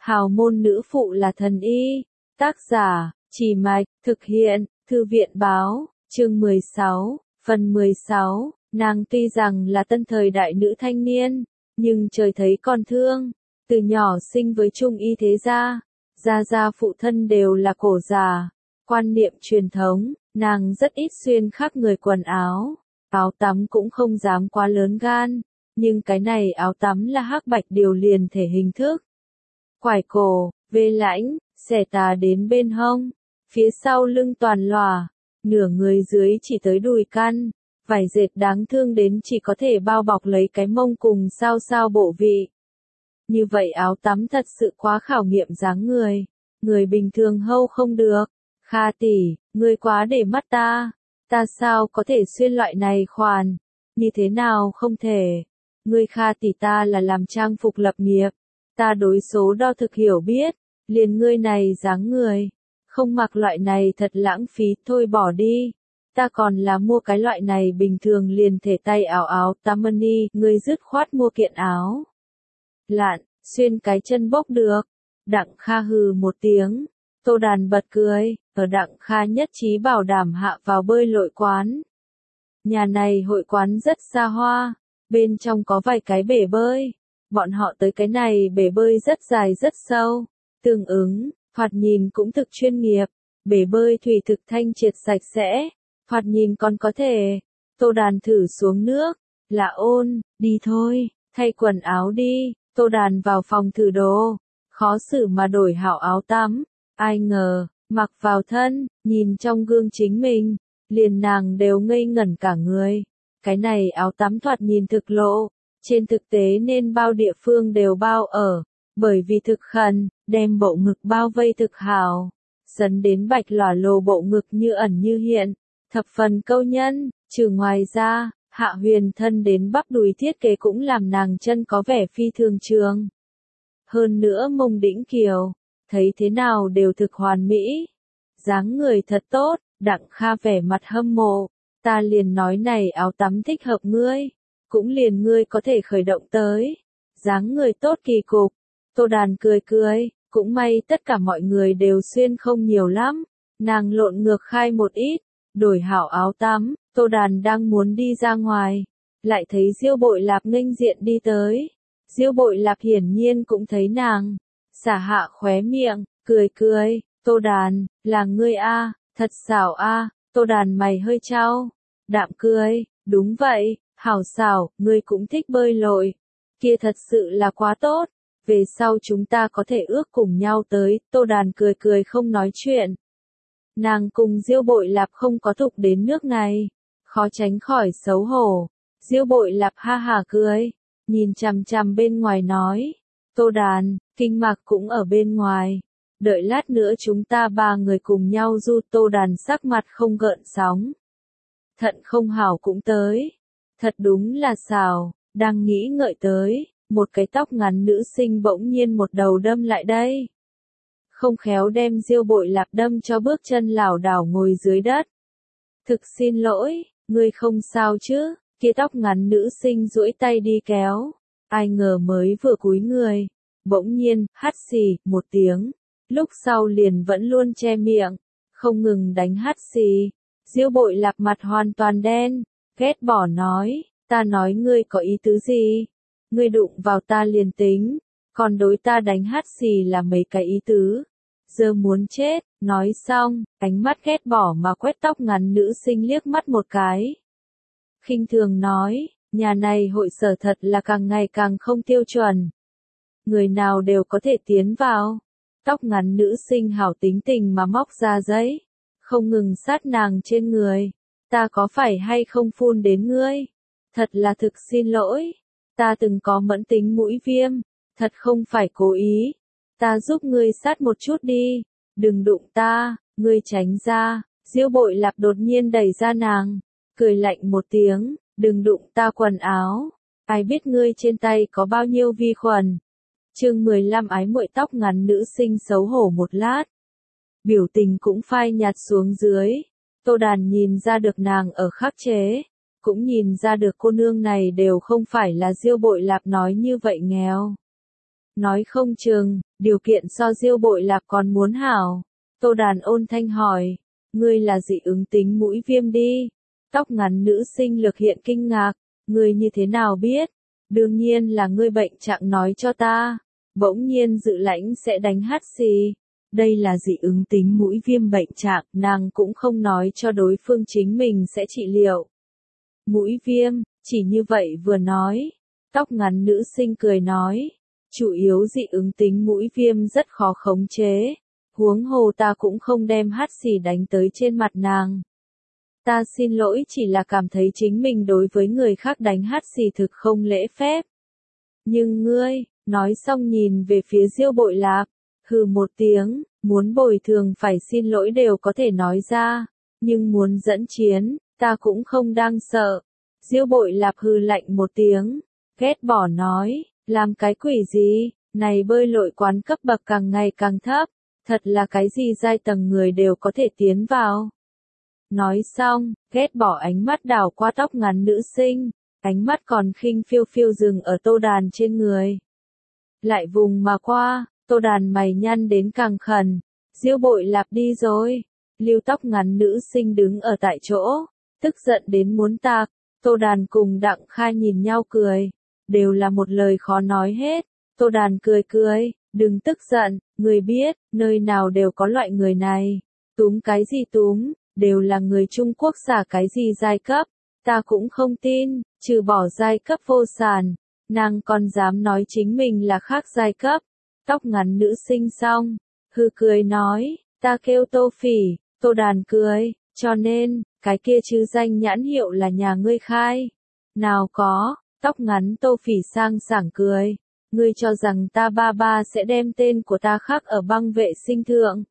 Hào môn nữ phụ là thần y. Tác giả, Chỉ Mạch, thực hiện, Thư viện báo, chương 16, phần 16, nàng tuy rằng là tân thời đại nữ thanh niên, nhưng trời thấy còn thương, từ nhỏ sinh với trung y thế gia gia phụ thân đều là cổ già, quan niệm truyền thống, nàng rất ít xuyên khắp người quần áo tắm cũng không dám quá lớn gan, nhưng cái này áo tắm là hắc bạch điều liền thể hình thức. Quải cổ, vê lãnh, xẻ tà đến bên hông, phía sau lưng toàn lòa, nửa người dưới chỉ tới đùi căn, vải dệt đáng thương đến chỉ có thể bao bọc lấy cái mông cùng sao bộ vị. Như vậy áo tắm thật sự quá khảo nghiệm dáng người bình thường hâu không được. Kha tỷ, ngươi quá để mắt ta sao có thể xuyên loại này khoản, như thế nào không thể. Ngươi Kha tỷ ta là làm trang phục lập nghiệp, ta đối số đo thực hiểu biết, liền ngươi này dáng người, không mặc loại này thật lãng phí, thôi bỏ đi. Ta còn là mua cái loại này bình thường liền thể tay áo tamani, ngươi dứt khoát mua kiện áo lạn, xuyên cái chân bốc được. Đặng Kha hừ một tiếng, Tô Đàn bật cười, ở Đặng Kha nhất trí bảo đảm hạ vào bơi lội quán. Nhà này hội quán rất xa hoa, bên trong có vài cái bể bơi, bọn họ tới cái này bể bơi rất dài rất sâu, tương ứng, thoạt nhìn cũng thực chuyên nghiệp, bể bơi thủy thực thanh triệt sạch sẽ, thoạt nhìn còn có thể. Tô Đàn thử xuống nước, là ôn, đi thôi, thay quần áo đi. Tô Đàn vào phòng thử đồ, khó xử mà đổi hảo áo tắm, ai ngờ, mặc vào thân, nhìn trong gương chính mình, liền nàng đều ngây ngẩn cả người. Cái này áo tắm thoạt nhìn thực lộ, trên thực tế nên bao địa phương đều bao ở, bởi vì thực khẩn, đem bộ ngực bao vây thực hảo, dấn đến bạch lòa lồ bộ ngực như ẩn như hiện, thập phần câu nhân, trừ ngoài ra. Hạ huyền thân đến bắp đùi thiết kế cũng làm nàng chân có vẻ phi thường trường. Hơn nữa mông đĩnh kiều, thấy thế nào đều thực hoàn mỹ. Dáng người thật tốt, Đặng Kha vẻ mặt hâm mộ, ta liền nói này áo tắm thích hợp ngươi, cũng liền ngươi có thể khởi động tới. Dáng người tốt kỳ cục, Tô Đàn cười, cũng may tất cả mọi người đều xuyên không nhiều lắm, nàng lộn ngược khai một ít, đổi hảo áo tắm. Tô Đàn đang muốn đi ra ngoài, lại thấy Diêu Bội Lạp nghênh diện đi tới. Diêu Bội Lạp hiển nhiên cũng thấy nàng, xả hạ khóe miệng, cười, Tô Đàn, là ngươi a, thật xảo a. Tô Đàn mày hơi chau, đạm cười, đúng vậy, hảo xảo, ngươi cũng thích bơi lội, kia thật sự là quá tốt, về sau chúng ta có thể ước cùng nhau tới. Tô Đàn cười không nói chuyện. Nàng cùng Diêu Bội Lạp không có tục đến nước này, khó tránh khỏi xấu hổ. Diêu Bội Lạp ha hả cười, nhìn chằm bên ngoài nói, Tô Đàn, Kinh Mạc cũng ở bên ngoài, đợi lát nữa chúng ta ba người cùng nhau du. Tô Đàn sắc mặt không gợn sóng. Thận không hảo cũng tới, thật đúng là xảo, đang nghĩ ngợi tới, một cái tóc ngắn nữ sinh bỗng nhiên một đầu đâm lại đây. Không khéo đem Diêu Bội Lạp đâm cho bước chân lảo đảo ngồi dưới đất. Thực xin lỗi, ngươi không sao chứ? Kia tóc ngắn nữ sinh duỗi tay đi kéo, ai ngờ mới vừa cúi người, bỗng nhiên hắt xì một tiếng, lúc sau liền vẫn luôn che miệng, không ngừng đánh hắt xì. Diêu Bội Lạp mặt hoàn toàn đen, ghét bỏ nói, ta nói ngươi có ý tứ gì? Ngươi đụng vào ta liền tính, còn đối ta đánh hắt xì là mấy cái ý tứ? Giờ muốn chết. Nói xong, ánh mắt ghét bỏ mà quét tóc ngắn nữ sinh liếc mắt một cái. Khinh thường nói, nhà này hội sở thật là càng ngày càng không tiêu chuẩn. Người nào đều có thể tiến vào. Tóc ngắn nữ sinh hảo tính tình mà móc ra giấy, không ngừng sát nàng trên người. Ta có phải hay không phun đến ngươi? Thật là thực xin lỗi. Ta từng có mẫn tính mũi viêm, thật không phải cố ý. Ta giúp ngươi sát một chút đi. Đừng đụng ta, ngươi tránh ra. Diêu Bội Lạp đột nhiên đẩy ra nàng, cười lạnh một tiếng, đừng đụng ta quần áo. Ai biết ngươi trên tay có bao nhiêu vi khuẩn. Chương 15 ái muội. Tóc ngắn nữ sinh xấu hổ một lát, biểu tình cũng phai nhạt xuống dưới. Tô Đàn nhìn ra được nàng ở khắc chế, cũng nhìn ra được cô nương này đều không phải là Diêu Bội Lạp nói như vậy nghèo. Nói không chừng, điều kiện so Diêu Bội Lạp còn muốn hảo. Tô Đàn ôn thanh hỏi, ngươi là dị ứng tính mũi viêm đi. Tóc ngắn nữ sinh Lực Hiện kinh ngạc, ngươi như thế nào biết? Đương nhiên là ngươi bệnh trạng nói cho ta. Bỗng nhiên Dự Lãnh sẽ đánh hắt xì. Đây là dị ứng tính mũi viêm bệnh trạng, nàng cũng không nói cho đối phương chính mình sẽ trị liệu. Mũi viêm, chỉ như vậy vừa nói. Tóc ngắn nữ sinh cười nói, chủ yếu dị ứng tính mũi viêm rất khó khống chế. Huống hồ ta cũng không đem hắt xì đánh tới trên mặt nàng. Ta xin lỗi, chỉ là cảm thấy chính mình đối với người khác đánh hắt xì thực không lễ phép. Nhưng ngươi, nói xong nhìn về phía Diêu Bội Lạp, hừ một tiếng, muốn bồi thường phải xin lỗi đều có thể nói ra, nhưng muốn dẫn chiến, ta cũng không đang sợ. Diêu Bội Lạp hừ lạnh một tiếng, ghét bỏ nói, làm cái quỷ gì, này bơi lội quán cấp bậc càng ngày càng thấp, thật là cái gì giai tầng người đều có thể tiến vào. Nói xong, ghét bỏ ánh mắt đảo qua tóc ngắn nữ sinh, ánh mắt còn khinh phiêu phiêu dừng ở Tô Đàn trên người. Lại vùng mà qua, Tô Đàn mày nhăn đến càng khẩn, Diêu Bội Lạp đi rồi. Lưu tóc ngắn nữ sinh đứng ở tại chỗ, tức giận đến muốn tạc. Tô Đàn cùng Đặng Kha nhìn nhau cười, đều là một lời khó nói hết. Tô Đàn cười cười, đừng tức giận, người biết, nơi nào đều có loại người này. Túm cái gì túm, đều là người Trung Quốc xả cái gì giai cấp, ta cũng không tin, trừ bỏ giai cấp vô sản, nàng còn dám nói chính mình là khác giai cấp. Tóc ngắn nữ sinh xong, hư cười nói, ta kêu Tô Phỉ. Tô Đàn cười, cho nên, cái kia chứ danh nhãn hiệu là nhà ngươi khai. Nào có, tóc ngắn Tô Phỉ sang sảng cười, ngươi cho rằng ta ba sẽ đem tên của ta khắc ở băng vệ sinh thượng.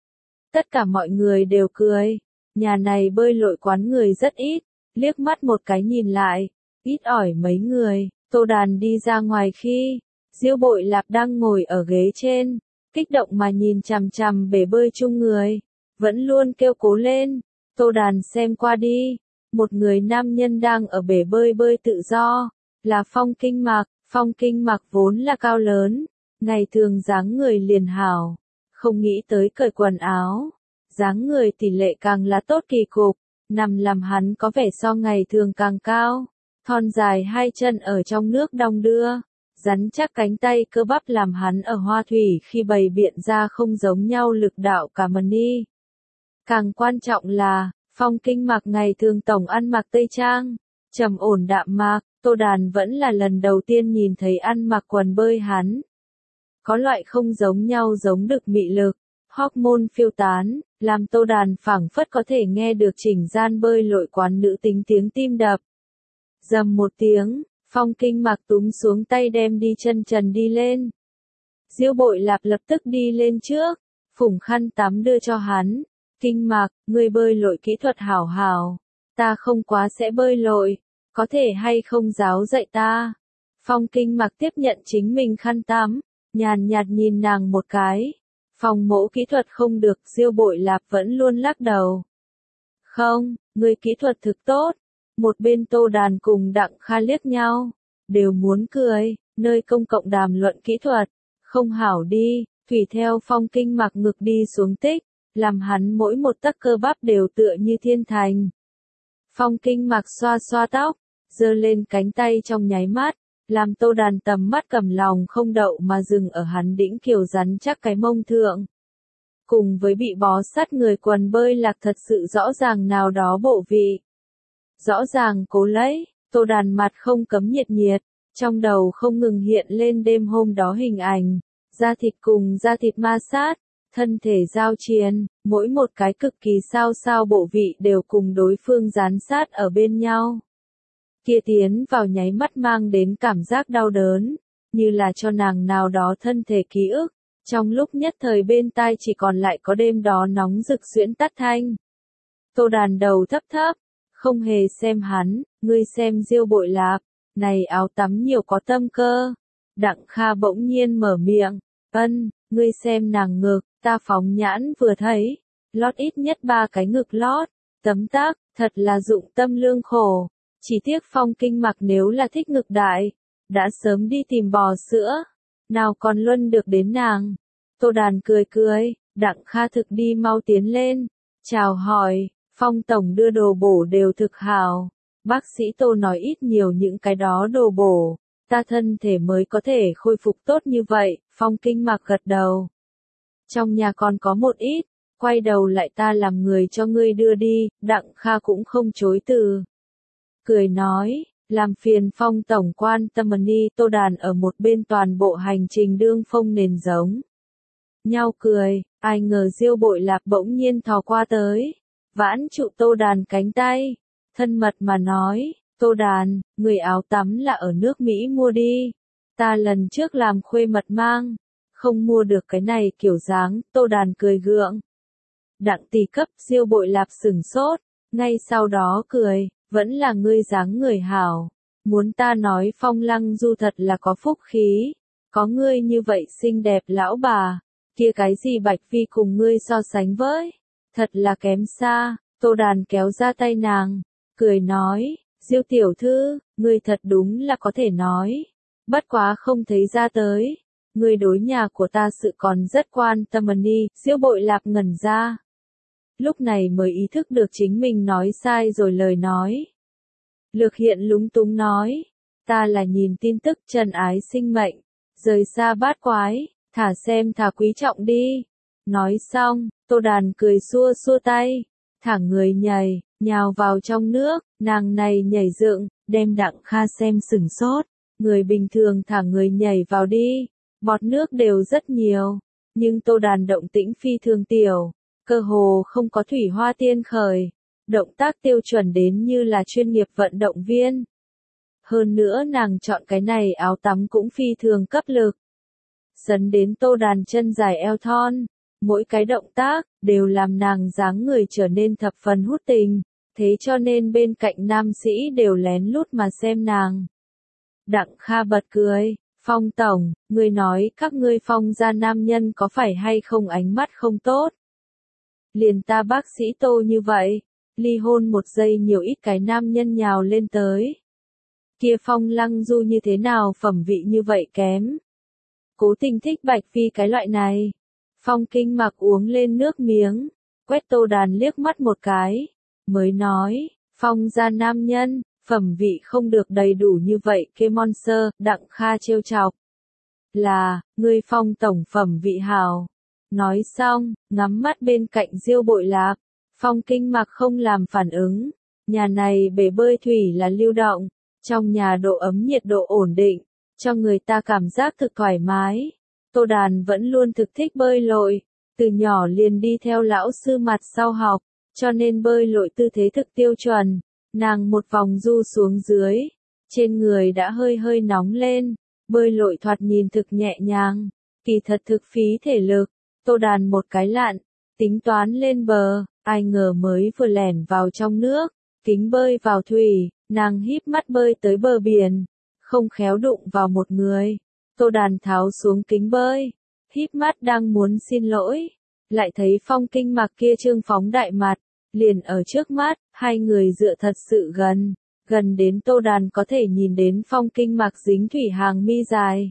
Tất cả mọi người đều cười, nhà này bơi lội quán người rất ít, liếc mắt một cái nhìn lại, ít ỏi mấy người. Tô Đàn đi ra ngoài khi, Diêu Bội Lạp đang ngồi ở ghế trên, kích động mà nhìn chằm chằm bể bơi chung người, vẫn luôn kêu cố lên. Tô Đàn xem qua đi, một người nam nhân đang ở bể bơi bơi tự do, là Phong Kinh Mạc. Phong Kinh Mạc vốn là cao lớn, ngày thường dáng người liền hảo, không nghĩ tới cởi quần áo, dáng người tỷ lệ càng là tốt kỳ cục, nằm làm hắn có vẻ so ngày thường càng cao, thon dài hai chân ở trong nước đong đưa, rắn chắc cánh tay cơ bắp làm hắn ở hoa thủy khi bày biện ra không giống nhau lực đạo cả mần ni. Càng quan trọng là, Phong Kinh Mạc ngày thường tổng ăn mặc tây trang, trầm ổn đạm mạc. Tô Đàn vẫn là lần đầu tiên nhìn thấy ăn mặc quần bơi hắn. Có loại không giống nhau giống được mị lực, hormone phiêu tán, làm Tô Đàn phảng phất có thể nghe được chỉnh gian bơi lội quán nữ tính tiếng tim đập. Dầm một tiếng, Phong Kinh Mạc túm xuống tay đem đi chân trần đi lên. Diêu Bội Lạp lập tức đi lên trước, phủng khăn tắm đưa cho hắn. Kinh Mạc, ngươi bơi lội kỹ thuật hảo hảo, ta không quá sẽ bơi lội. Có thể hay không giáo dạy ta? Phong Kinh Mạc tiếp nhận chính mình khăn tắm, nhàn nhạt nhìn nàng một cái. Phòng mẫu kỹ thuật không được, Diêu Bội Lạp vẫn luôn lắc đầu. Không, người kỹ thuật thực tốt. Một bên Tô Đàn cùng Đặng Kha liếc nhau, đều muốn cười, nơi công cộng đàm luận kỹ thuật, không hảo đi, tùy theo Phong Kinh Mạc ngực đi xuống tích, làm hắn mỗi một tấc cơ bắp đều tựa như thiên thành. Phong Kinh Mạc xoa xoa tóc, giơ lên cánh tay trong nháy mắt, làm Tô Đàn tầm mắt cầm lòng không đậu mà dừng ở hắn đĩnh kiều rắn chắc cái mông thượng. Cùng với bị bó sát người quần bơi lạc thật sự rõ ràng nào đó bộ vị. Rõ ràng cố lấy, Tô Đàn mặt không cấm nhiệt nhiệt, trong đầu không ngừng hiện lên đêm hôm đó hình ảnh, da thịt cùng da thịt ma sát, thân thể giao chiến, mỗi một cái cực kỳ sao bộ vị đều cùng đối phương dán sát ở bên nhau. Kia tiến vào nháy mắt mang đến cảm giác đau đớn, như là cho nàng nào đó thân thể ký ức, trong lúc nhất thời bên tai chỉ còn lại có đêm đó nóng rực xuyễn tắt thanh. Tô Đàn đầu thấp thấp, không hề xem hắn, ngươi xem Diêu Bội Lạp, này áo tắm nhiều có tâm cơ. Đặng Kha bỗng nhiên mở miệng, ngươi xem nàng ngực, ta phóng nhãn vừa thấy, lót ít nhất 3 cái ngực lót, tấm tắc, thật là dụng tâm lương khổ. Chỉ tiếc Phong Kinh Mạc nếu là thích ngực đại, đã sớm đi tìm bò sữa. nào còn luân được đến nàng. Tô Đàn cười cười, Đặng Kha thực đi mau tiến lên, chào hỏi, Phong tổng đưa đồ bổ đều thực hảo. Bác sĩ Tô nói ít nhiều những cái đó đồ bổ, ta thân thể mới có thể khôi phục tốt như vậy. Phong Kinh Mạc gật đầu. Trong nhà còn có một ít, quay đầu lại ta làm người cho ngươi đưa đi. Đặng Kha cũng không chối từ. Cười nói, làm phiền Phong tổng quan tâm đi. Tô Đàn ở một bên toàn bộ hành trình đương phong nền giống nhau cười, ai ngờ Diêu Bội Lạp bỗng nhiên thò qua tới, vãn trụ Tô Đàn cánh tay, thân mật mà nói, Tô Đàn, người áo tắm là ở nước Mỹ mua đi, ta lần trước làm khuê mật mang, không mua được cái này kiểu dáng. Tô Đàn cười gượng. Đặng tỷ cấp. Diêu Bội Lạp sửng sốt, ngay sau đó cười, vẫn là ngươi dáng người hảo, muốn ta nói Phong Lăng Du thật là có phúc khí, có ngươi như vậy xinh đẹp lão bà, kia cái gì Bạch Phi cùng ngươi so sánh với, thật là kém xa. Tô Đàn kéo ra tay nàng, cười nói, Diêu tiểu thư, ngươi thật đúng là có thể nói, bất quá không thấy ra tới, ngươi đối nhà của ta sự còn rất quan tâm đi. Diêu Bội Lạp ngẩn ra, lúc này mới ý thức được chính mình nói sai rồi lời nói. Lược Hiện lúng túng nói, ta là nhìn tin tức trần ái sinh mệnh, rời xa bát quái, thả xem thả quý trọng đi. Nói xong, Tô Đàn cười xua xua tay, thả người nhảy, nhào vào trong nước, nàng này nhảy dựng, đem Đặng Kha xem sửng sốt, người bình thường thả người nhảy vào đi, bọt nước đều rất nhiều, nhưng Tô Đàn động tĩnh phi thường tiểu, cơ hồ không có thủy hoa tiên khởi, động tác tiêu chuẩn đến như là chuyên nghiệp vận động viên. Hơn nữa nàng chọn cái này áo tắm cũng phi thường cấp lực. Dấn đến Tô Đàn chân dài eo thon, mỗi cái động tác đều làm nàng dáng người trở nên thập phần hút tình, thế cho nên bên cạnh nam sĩ đều lén lút mà xem nàng. Đặng Kha bật cười, Phong tổng, ngươi nói các ngươi Phong gia nam nhân có phải hay không ánh mắt không tốt? Liền ta bác sĩ Tô như vậy, ly hôn một giây nhiều ít cái nam nhân nhào lên tới. Kia Phong Lăng Du như thế nào phẩm vị như vậy kém? Cố tình thích Bạch Phi cái loại này. Phong Kinh Mạc uống lên nước miếng, quét Tô Đàn liếc mắt một cái, mới nói, Phong gia nam nhân, phẩm vị không được đầy đủ như vậy. Kê Monster. Đặng Kha trêu chọc, là, ngươi Phong tổng phẩm vị hào. Nói xong, ngắm mắt bên cạnh Diêu Bội Lạp, Phong Kinh Mạc không làm phản ứng, nhà này bể bơi thủy là lưu động, trong nhà độ ấm nhiệt độ ổn định, cho người ta cảm giác thực thoải mái. Tô Đàn vẫn luôn thực thích bơi lội, từ nhỏ liền đi theo lão sư mặt sau học, cho nên bơi lội tư thế thực tiêu chuẩn. Nàng một vòng du xuống dưới, trên người đã hơi hơi nóng lên, bơi lội thoạt nhìn thực nhẹ nhàng, kỳ thật thực phí thể lực. Tô Đàn một cái lặn, tính toán lên bờ, ai ngờ mới vừa lẻn vào trong nước, kính bơi vào thủy, nàng híp mắt bơi tới bờ biển, không khéo đụng vào một người. Tô Đàn tháo xuống kính bơi, híp mắt đang muốn xin lỗi, lại thấy Phong Kinh Mạc kia trương phóng đại mặt, liền ở trước mắt, hai người dựa thật sự gần, gần đến Tô Đàn có thể nhìn đến Phong Kinh Mạc dính thủy hàng mi dài.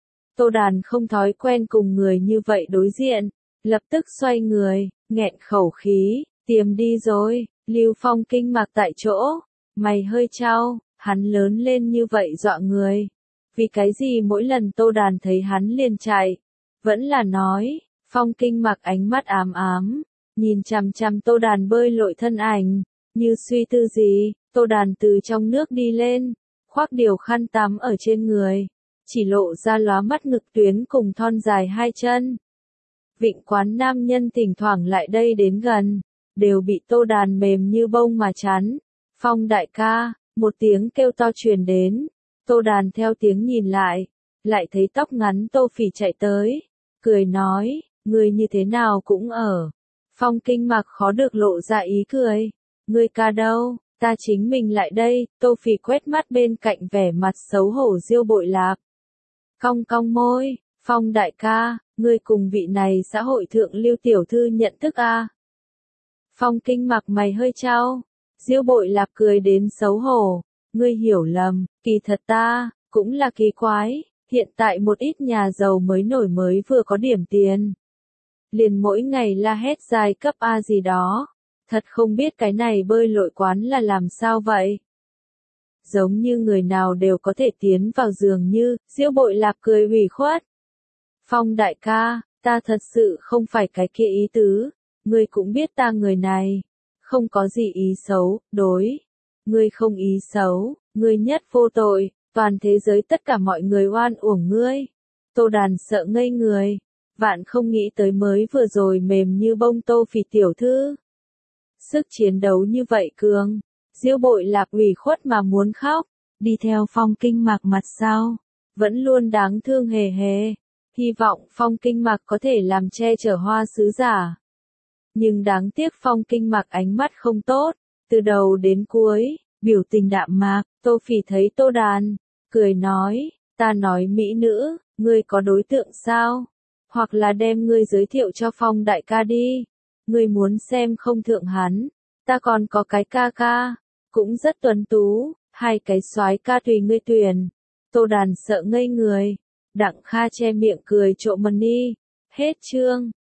Tô Đàn không thói quen cùng người như vậy đối diện, lập tức xoay người, nghẹn khẩu khí, tiềm đi rồi. Lưu Phong Kinh Mạc tại chỗ, mày hơi chau, hắn lớn lên như vậy dọa người. Vì cái gì mỗi lần Tô Đàn thấy hắn liền chạy? Vẫn là nói, Phong Kinh Mạc ánh mắt ám ám, nhìn chằm chằm Tô Đàn bơi lội thân ảnh, như suy tư gì. Tô Đàn từ trong nước đi lên, khoác điều khăn tắm ở trên người, chỉ lộ ra lóa mắt ngực tuyến cùng thon dài hai chân. Vịnh quán nam nhân thỉnh thoảng lại đây đến gần, đều bị Tô Đàn mềm như bông mà chắn. Phong đại ca, một tiếng kêu to truyền đến, Tô Đàn theo tiếng nhìn lại thấy tóc ngắn Tô Phỉ chạy tới, cười nói, người như thế nào cũng ở. Phong Kinh Mạc khó được lộ ra ý cười, người ca đâu, ta chính mình lại đây. Tô Phỉ quét mắt bên cạnh vẻ mặt xấu hổ Diêu Bội Lạp, cong cong môi, Phong đại ca, ngươi cùng vị này xã hội thượng Lưu tiểu thư nhận thức a? Phong Kinh Mạc mày hơi chau, Diêu Bội Lạp cười đến xấu hổ, ngươi hiểu lầm, kỳ thật ta cũng là kỳ quái, Hiện tại một ít nhà giàu mới nổi mới vừa có điểm tiền. Liền mỗi ngày la hét giai cấp A gì đó. Thật không biết cái này bơi lội quán là làm sao vậy. Giống như người nào đều có thể tiến vào giường như, Diêu Bội Lạc cười ủy khuất. Phong đại ca, ta thật sự không phải cái kia ý tứ, ngươi cũng biết ta người này, không có gì ý xấu, đối. Ngươi không ý xấu, ngươi nhất vô tội, toàn thế giới tất cả mọi người oan uổng ngươi. Tô Đàn sợ ngây người, vạn không nghĩ tới mới vừa rồi mềm như bông Tô Phỉ tiểu thư. Sức chiến đấu như vậy cường, Diêu Bội Lạc ủy khuất mà muốn khóc, đi theo Phong Kinh Mạc mặt sau, vẫn luôn đáng thương hề hề, hy vọng Phong Kinh Mạc có thể làm che chở hoa sứ giả. Nhưng đáng tiếc Phong Kinh Mạc ánh mắt không tốt, từ đầu đến cuối, biểu tình đạm mạc, Tô Phỉ thấy Tô Đàn, cười nói, ta nói mỹ nữ, ngươi có đối tượng sao? Hoặc là đem ngươi giới thiệu cho Phong đại ca đi. Ngươi muốn xem không thượng hắn, ta còn có cái ca ca, cũng rất tuấn tú, hai cái soái ca tùy ngươi tuyển. Tô Đàn sợ ngây người, Đặng Kha che miệng cười trộm mần đi, hết chương.